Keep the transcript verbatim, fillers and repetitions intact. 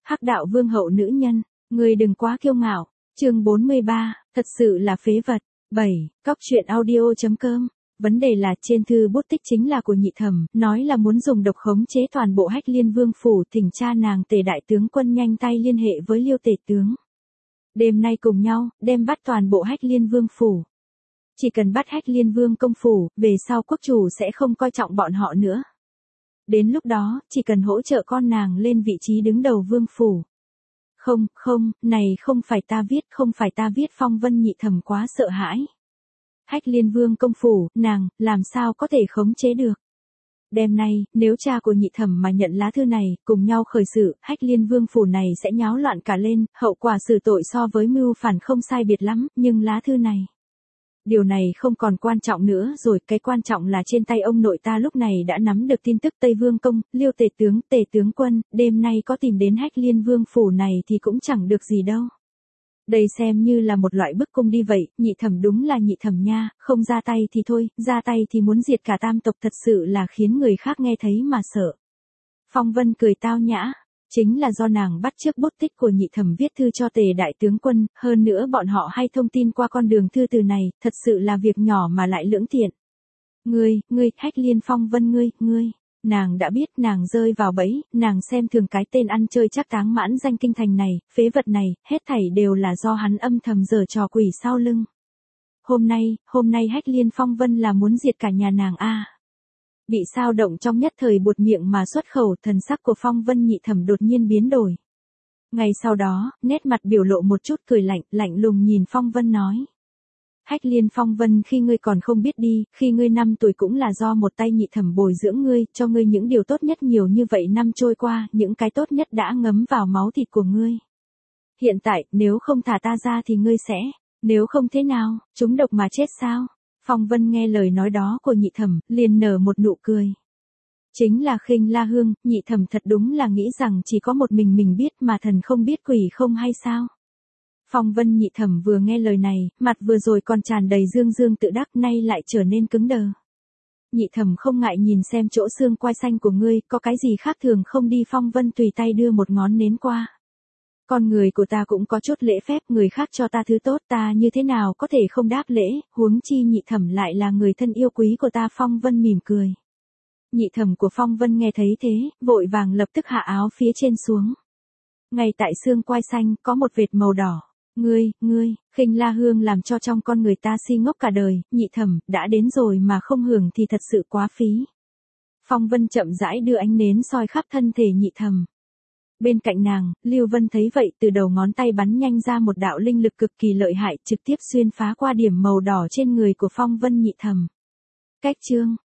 Hắc đạo vương hậu nữ nhân, ngươi đừng quá kiêu ngạo. Chương bốn mươi ba, thật sự là phế vật. bảy. Cóc truyện audio chấm com. Vấn đề là trên thư bút tích chính là của Nhị Thẩm, nói là muốn dùng độc khống chế toàn bộ Hách Liên Vương phủ, thỉnh cha nàng Tề đại tướng quân nhanh tay liên hệ với Liêu tể tướng. Đêm nay cùng nhau, đem bắt toàn bộ Hách Liên Vương phủ. Chỉ cần bắt Hách Liên Vương công phủ, về sau quốc chủ sẽ không coi trọng bọn họ nữa. Đến lúc đó, chỉ cần hỗ trợ con nàng lên vị trí đứng đầu vương phủ. Không, không, này không phải ta viết, không phải ta viết. Phong Vân Nhị Thẩm quá sợ hãi. Hách Liên Vương công phủ, nàng, làm sao có thể khống chế được. Đêm nay, nếu cha của Nhị Thẩm mà nhận lá thư này, cùng nhau khởi sự, Hách Liên Vương phủ này sẽ nháo loạn cả lên, hậu quả xử tội so với mưu phản không sai biệt lắm, nhưng lá thư này. Điều này không còn quan trọng nữa rồi, cái quan trọng là trên tay ông nội ta lúc này đã nắm được tin tức Tây Vương công, Liêu tể tướng, Tề tướng quân, đêm nay có tìm đến Hách Liên Vương phủ này thì cũng chẳng được gì đâu. Đây xem như là một loại bức cung đi vậy, Nhị Thẩm đúng là Nhị Thẩm nha, không ra tay thì thôi, ra tay thì muốn diệt cả tam tộc, thật sự là khiến người khác nghe thấy mà sợ. Phong Vân cười tao nhã. Chính là do nàng bắt chước bút tích của Nhị Thẩm viết thư cho Tề đại tướng quân, hơn nữa bọn họ hay thông tin qua con đường thư từ này, thật sự là việc nhỏ mà lại lưỡng tiện. Ngươi, ngươi, Hách Liên Phong Vân ngươi, ngươi, nàng đã biết nàng rơi vào bẫy, nàng xem thường cái tên ăn chơi chắc táng mãn danh kinh thành này, phế vật này, hết thảy đều là do hắn âm thầm giở trò quỷ sau lưng. Hôm nay, hôm nay Hách Liên Phong Vân là muốn diệt cả nhà nàng a. Bị sao động trong nhất thời buột miệng mà xuất khẩu, thần sắc của Phong Vân Nhị Thẩm đột nhiên biến đổi. Ngay sau đó, nét mặt biểu lộ một chút cười lạnh, lạnh lùng nhìn Phong Vân nói. Hách Liên Phong Vân, khi ngươi còn không biết đi, khi ngươi năm tuổi cũng là do một tay Nhị Thẩm bồi dưỡng ngươi, cho ngươi những điều tốt nhất, nhiều như vậy năm trôi qua, những cái tốt nhất đã ngấm vào máu thịt của ngươi. Hiện tại, nếu không thả ta ra thì ngươi sẽ, nếu không thế nào, trúng độc mà chết sao? Phong Vân nghe lời nói đó của Nhị Thẩm, liền nở một nụ cười. Chính là khinh La Hương, Nhị Thẩm thật đúng là nghĩ rằng chỉ có một mình mình biết mà thần không biết quỷ không hay sao. Phong Vân Nhị Thẩm vừa nghe lời này, mặt vừa rồi còn tràn đầy dương dương tự đắc, nay lại trở nên cứng đờ. Nhị Thẩm không ngại nhìn xem chỗ xương quai xanh của ngươi, có cái gì khác thường không đi. Phong Vân tùy tay đưa một ngón nến qua. Con người của ta cũng có chút lễ phép, người khác cho ta thứ tốt ta như thế nào có thể không đáp lễ, huống chi Nhị Thẩm lại là người thân yêu quý của ta. Phong Vân mỉm cười. Nhị Thẩm của Phong Vân nghe thấy thế, vội vàng lập tức hạ áo phía trên xuống. Ngay tại xương quai xanh có một vệt màu đỏ. Ngươi, ngươi, khinh La Hương làm cho trong con người ta si ngốc cả đời. Nhị Thẩm, đã đến rồi mà không hưởng thì thật sự quá phí. Phong Vân chậm rãi đưa ánh nến soi khắp thân thể Nhị Thẩm. Bên cạnh nàng, Lưu Vân thấy vậy, từ đầu ngón tay bắn nhanh ra một đạo linh lực cực kỳ lợi hại, trực tiếp xuyên phá qua điểm màu đỏ trên người của Phong Vân Nhị Thẩm. Cách chương